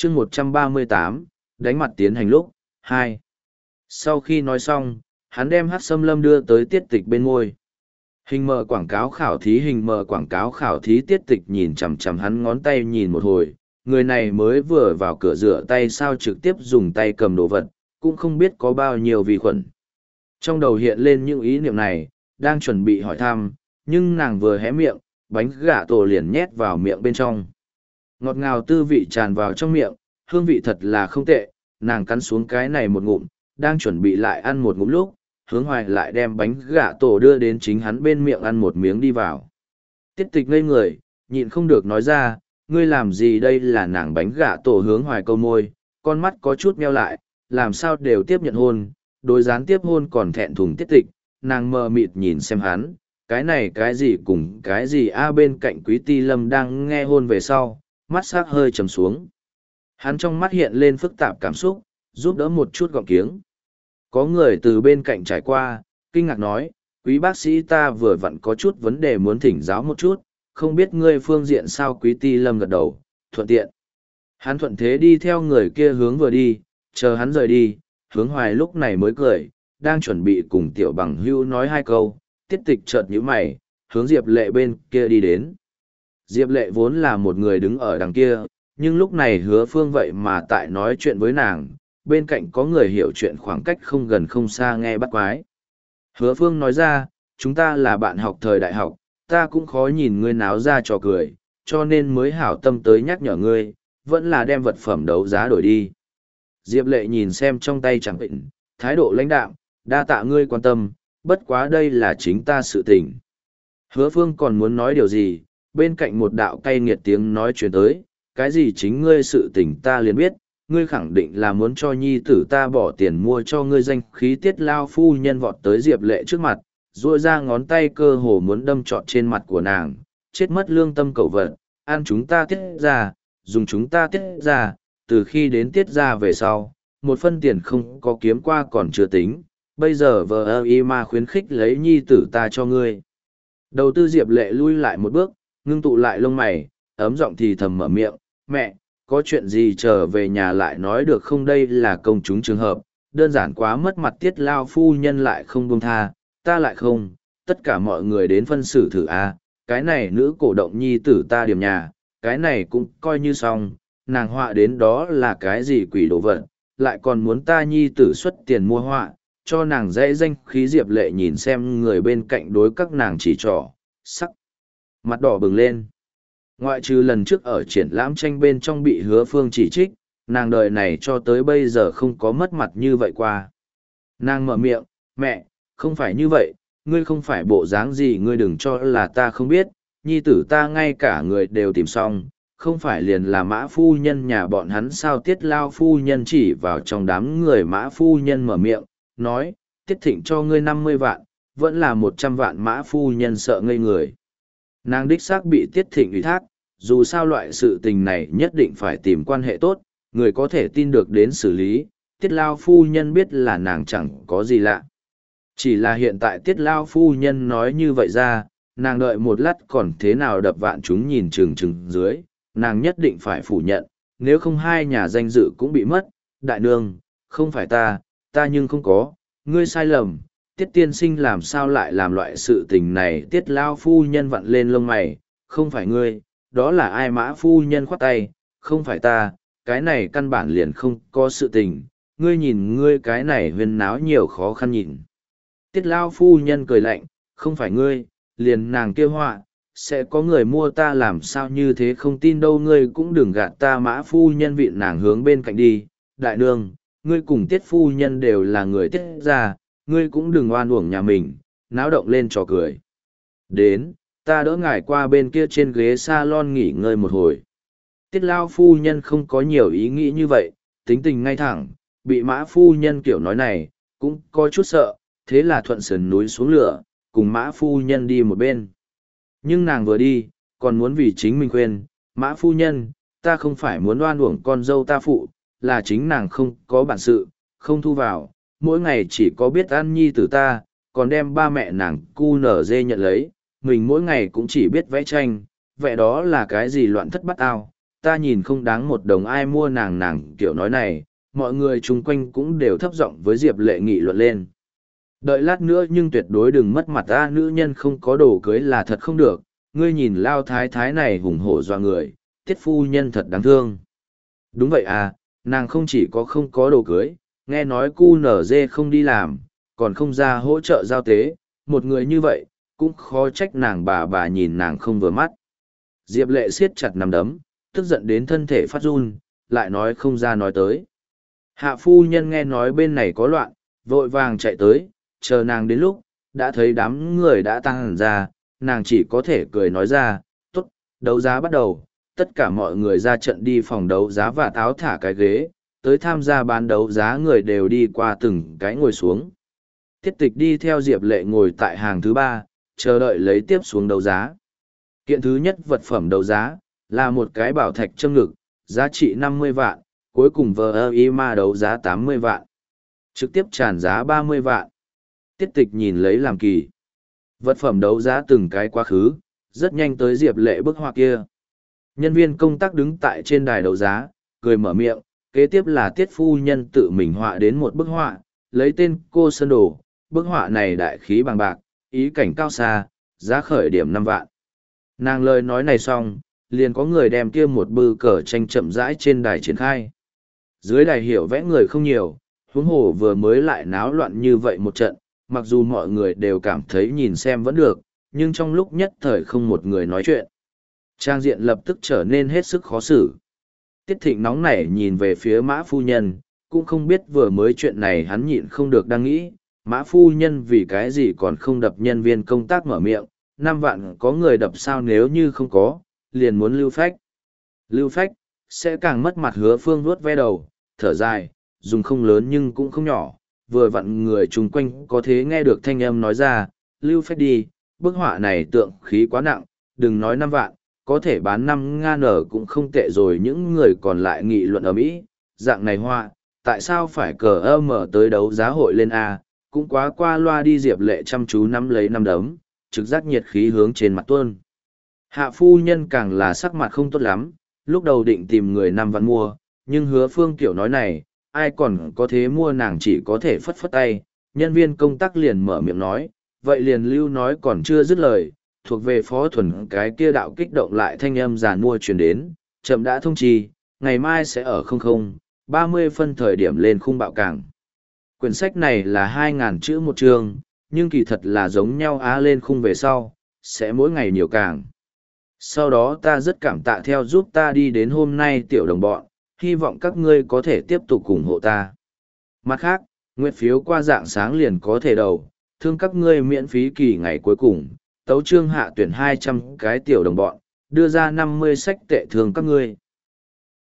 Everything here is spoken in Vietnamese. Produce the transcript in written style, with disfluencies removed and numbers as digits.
chương 138, đánh mặt tiến hành lúc, 2. Sau khi nói xong, hắn đem hát xâm lâm đưa tới tiết tịch bên môi. Hình mờ quảng cáo khảo thí tiết tịch nhìn chằm chằm hắn ngón tay nhìn một hồi, người này mới vừa vào cửa rửa tay sao trực tiếp dùng tay cầm đồ vật, cũng không biết có bao nhiêu vi khuẩn. Trong đầu hiện lên những ý niệm này, đang chuẩn bị hỏi thăm, nhưng nàng vừa hé miệng, bánh gà tổ liền nhét vào miệng bên trong. Ngọt ngào tư vị tràn vào trong miệng, hương vị thật là không tệ, nàng cắn xuống cái này một ngụm, đang chuẩn bị lại ăn một ngụm lúc, Hướng Hoài lại đem bánh gà tổ đưa đến chính hắn bên miệng ăn một miếng đi vào. Tiết tịch ngây người, nhịn không được nói ra, ngươi làm gì đây là nàng bánh gà tổ. Hướng Hoài câu môi, con mắt có chút meo lại, làm sao đều tiếp nhận hôn, đối gián tiếp hôn còn thẹn thùng tiết tịch, nàng mờ mịt nhìn xem hắn, cái này cái gì cùng cái gì bên cạnh Quý Ti Lâm đang nghe hôn về sau, mắt sắc hơi trầm xuống. Hắn trong mắt hiện lên phức tạp cảm xúc, giúp đỡ một chút gọng kiếng. Có người từ bên cạnh trải qua, kinh ngạc nói, quý bác sĩ ta vừa vặn có chút vấn đề muốn thỉnh giáo một chút, không biết ngươi phương diện sao. Quý Ti Lâm gật đầu, thuận tiện. Hắn thuận thế đi theo người kia hướng vừa đi, chờ hắn rời đi, Hướng Hoài lúc này mới cười, đang chuẩn bị cùng tiểu bằng hưu nói hai câu, tiết tịch chợt nhíu mày, hướng Diệp Lệ bên kia đi đến. Diệp Lệ vốn là một người đứng ở đằng kia, nhưng lúc này Hứa Phương vậy mà tại nói chuyện với nàng, bên cạnh có người hiểu chuyện khoảng cách không gần không xa nghe bắt quái. Hứa Phương nói ra, chúng ta là bạn học thời đại học, ta cũng khó nhìn ngươi náo ra trò cười, cho nên mới hảo tâm tới nhắc nhở ngươi, vẫn là đem vật phẩm đấu giá đổi đi. Diệp Lệ nhìn xem trong tay chẳng định, thái độ lãnh đạm, đa tạ ngươi quan tâm, bất quá đây là chính ta sự tình. Hứa Phương còn muốn nói điều gì, bên cạnh một đạo cay nghiệt tiếng nói chuyện tới, cái gì chính ngươi sự tình ta liền biết, ngươi khẳng định là muốn cho nhi tử ta bỏ tiền mua cho ngươi danh khí. Tiết lao phu nhân vọt tới Diệp Lệ trước mặt, duỗi ra ngón tay cơ hồ muốn đâm trọt trên mặt của nàng, chết mất lương tâm cẩu vật, ăn chúng ta tiết ra, dùng chúng ta tiết ra, từ khi đến tiết ra về sau, một phân tiền không có kiếm qua còn chưa tính, bây giờ vợ ơ y ma khuyến khích lấy nhi tử ta cho ngươi. Đầu tư Diệp Lệ lui lại một bước, ngưng tụ lại lông mày, ấm giọng thì thầm mở miệng, mẹ, có chuyện gì trở về nhà lại nói được không, đây là công chúng trường hợp, đơn giản quá mất mặt. Tiết lao phu nhân lại không buông tha, ta lại không, tất cả mọi người đến phân xử thử cái này nữ cổ động nhi tử ta điểm nhà, cái này cũng coi như xong, nàng họa đến đó là cái gì quỷ đồ vật, lại còn muốn ta nhi tử xuất tiền mua họa, cho nàng dễ danh khí. Diệp Lệ nhìn xem người bên cạnh đối các nàng chỉ trỏ, sắc mặt đỏ bừng lên. Ngoại trừ lần trước ở triển lãm tranh bên trong bị Hứa Phương chỉ trích, nàng đời này cho tới bây giờ không có mất mặt như vậy qua. Nàng mở miệng, mẹ, không phải như vậy, ngươi không phải bộ dáng gì, ngươi đừng cho là ta không biết, nhi tử ta ngay cả người đều tìm xong, không phải liền là Mã phu nhân nhà bọn hắn sao. Tiết lao phu nhân chỉ vào trong đám người. Mã phu nhân mở miệng, nói, Tiết Thịnh cho ngươi 50 vạn, vẫn là 100 vạn. Mã phu nhân sợ ngây người. Nàng đích xác bị Tiết Thịnh ủy thác, dù sao loại sự tình này nhất định phải tìm quan hệ tốt, người có thể tin được đến xử lý. Tiết lao phu nhân biết là nàng chẳng có gì lạ. Chỉ là hiện tại Tiết lao phu nhân nói như vậy ra, nàng đợi một lát còn thế nào đập vạn chúng nhìn chừng chừng dưới, nàng nhất định phải phủ nhận, nếu không hai nhà danh dự cũng bị mất. Đại nương, không phải ta nhưng không có, ngươi sai lầm, Tiết tiên sinh làm sao lại làm loại sự tình này. Tiết lao phu nhân vặn lên lông mày, không phải ngươi, đó là ai? Mã phu nhân khoát tay, không phải ta, cái này căn bản liền không có sự tình, ngươi nhìn ngươi cái này huyên náo nhiều khó khăn nhìn. Tiết lao phu nhân cười lạnh, không phải ngươi, liền nàng kia họa, sẽ có người mua, ta làm sao như thế không tin đâu, ngươi cũng đừng gạt ta. Mã phu nhân vịn nàng hướng bên cạnh đi, đại nương, ngươi cùng Tiết phu nhân đều là người Tiết ra, ngươi cũng đừng oan uổng nhà mình, náo động lên trò cười. Đến, ta đỡ ngài qua bên kia trên ghế salon nghỉ ngơi một hồi. Tiết lao phu nhân không có nhiều ý nghĩ như vậy, tính tình ngay thẳng, bị Mã phu nhân kiểu nói này, cũng có chút sợ, thế là thuận sườn núi xuống lửa, cùng Mã phu nhân đi một bên. Nhưng nàng vừa đi, còn muốn vì chính mình khuyên, Mã phu nhân, ta không phải muốn oan uổng con dâu ta phụ, là chính nàng không có bản sự, không thu vào, mỗi ngày chỉ có biết ăn nhi tử ta, còn đem ba mẹ nàng cu nở dê nhận lấy, mình mỗi ngày cũng chỉ biết vẽ tranh, vẽ đó là cái gì loạn thất bát ao, ta nhìn không đáng một đồng ai mua nàng kiểu nói này, mọi người chung quanh cũng đều thấp giọng với Diệp Lệ nghị luận lên. Đợi lát nữa nhưng tuyệt đối đừng mất mặt ta, nữ nhân không có đồ cưới là thật không được, ngươi nhìn lao thái thái này hùng hổ doa người, tiết phu nhân thật đáng thương. Đúng vậy à, nàng không chỉ có không có đồ cưới, nghe nói cu nở dê không đi làm, còn không ra hỗ trợ giao tế, một người như vậy, cũng khó trách nàng bà nhìn nàng không vừa mắt. Diệp Lệ siết chặt nắm đấm, tức giận đến thân thể phát run, lại nói không ra nói tới. Hạ phu nhân nghe nói bên này có loạn, vội vàng chạy tới, chờ nàng đến lúc, đã thấy đám người đã tăng hẳn ra, nàng chỉ có thể cười nói ra, tốt, đấu giá bắt đầu, tất cả mọi người ra trận đi phòng đấu giá và tháo thả cái ghế, tới tham gia bán đấu giá người đều đi qua từng cái ngồi xuống. Tiết Tịch đi theo Diệp Lệ ngồi tại hàng thứ 3, chờ đợi lấy tiếp xuống đấu giá. Kiện thứ nhất vật phẩm đấu giá, là một cái bảo thạch châm ngực, giá trị 50 vạn, cuối cùng VIMA đấu giá 80 vạn. Trực tiếp tràn giá 30 vạn. Tiết Tịch nhìn lấy làm kỳ. Vật phẩm đấu giá từng cái quá khứ, rất nhanh tới Diệp Lệ bức họa kia. Nhân viên công tác đứng tại trên đài đấu giá, cười mở miệng, kế tiếp là Tiết phu nhân tự mình họa đến một bức họa, lấy tên Cô Sơn Đồ, bức họa này đại khí bằng bạc, ý cảnh cao xa, giá khởi điểm 5 vạn. Nàng lời nói này xong, liền có người đem kia một bư cờ tranh chậm rãi trên đài triển khai. Dưới đài hiểu vẽ người không nhiều, huống hồ vừa mới lại náo loạn như vậy một trận, mặc dù mọi người đều cảm thấy nhìn xem vẫn được, nhưng trong lúc nhất thời không một người nói chuyện. Trang diện lập tức trở nên hết sức khó xử. Tiết Thịnh nóng nảy nhìn về phía Mã phu nhân, cũng không biết vừa mới chuyện này hắn nhịn không được đang nghĩ, Mã phu nhân vì cái gì còn không đập nhân viên công tác mở miệng, 5 vạn có người đập sao, nếu như không có, liền muốn lưu phách. Lưu phách, sẽ càng mất mặt. Hứa Phương vuốt ve đầu, thở dài, dùng không lớn nhưng cũng không nhỏ, vừa vặn người chung quanh có thế nghe được thanh âm nói ra, lưu phách đi, bức họa này tượng khí quá nặng, đừng nói 5 vạn, có thể bán 5 ngàn ở cũng không tệ rồi. Những người còn lại nghị luận ở Mỹ, dạng này họa, tại sao phải cờ mở tới đấu giá hội lên A, cũng quá qua loa đi. Diệp Lệ chăm chú nắm lấy năm đấm, trực giác nhiệt khí hướng trên mặt tuôn. Hạ phu nhân càng là sắc mặt không tốt lắm, lúc đầu định tìm người 5 vạn mua, nhưng Hứa Phương kiểu nói này, ai còn có thế mua, nàng chỉ có thể phất phất tay. Nhân viên công tác liền mở miệng nói, vậy liền lưu nói còn chưa dứt lời, thuộc về Phó Thuần cái kia đạo kích động lại thanh âm giàn mua truyền đến, chậm đã thông trì, ngày mai sẽ ở 00:30 phân thời điểm lên khung bạo cảng. Quyển sách này là 2.000 chữ một chương, nhưng kỳ thật là giống nhau lên khung về sau, sẽ mỗi ngày nhiều càng. Sau đó ta rất cảm tạ theo giúp ta đi đến hôm nay tiểu đồng bọn, hy vọng các ngươi có thể tiếp tục ủng hộ ta. Mặt khác, nguyện phiếu qua dạng sáng liền có thể đầu, thương các ngươi miễn phí kỳ ngày cuối cùng, tấu chương hạ tuyển 200 cái tiểu đồng bọn, đưa ra 50 sách tệ thương các ngươi.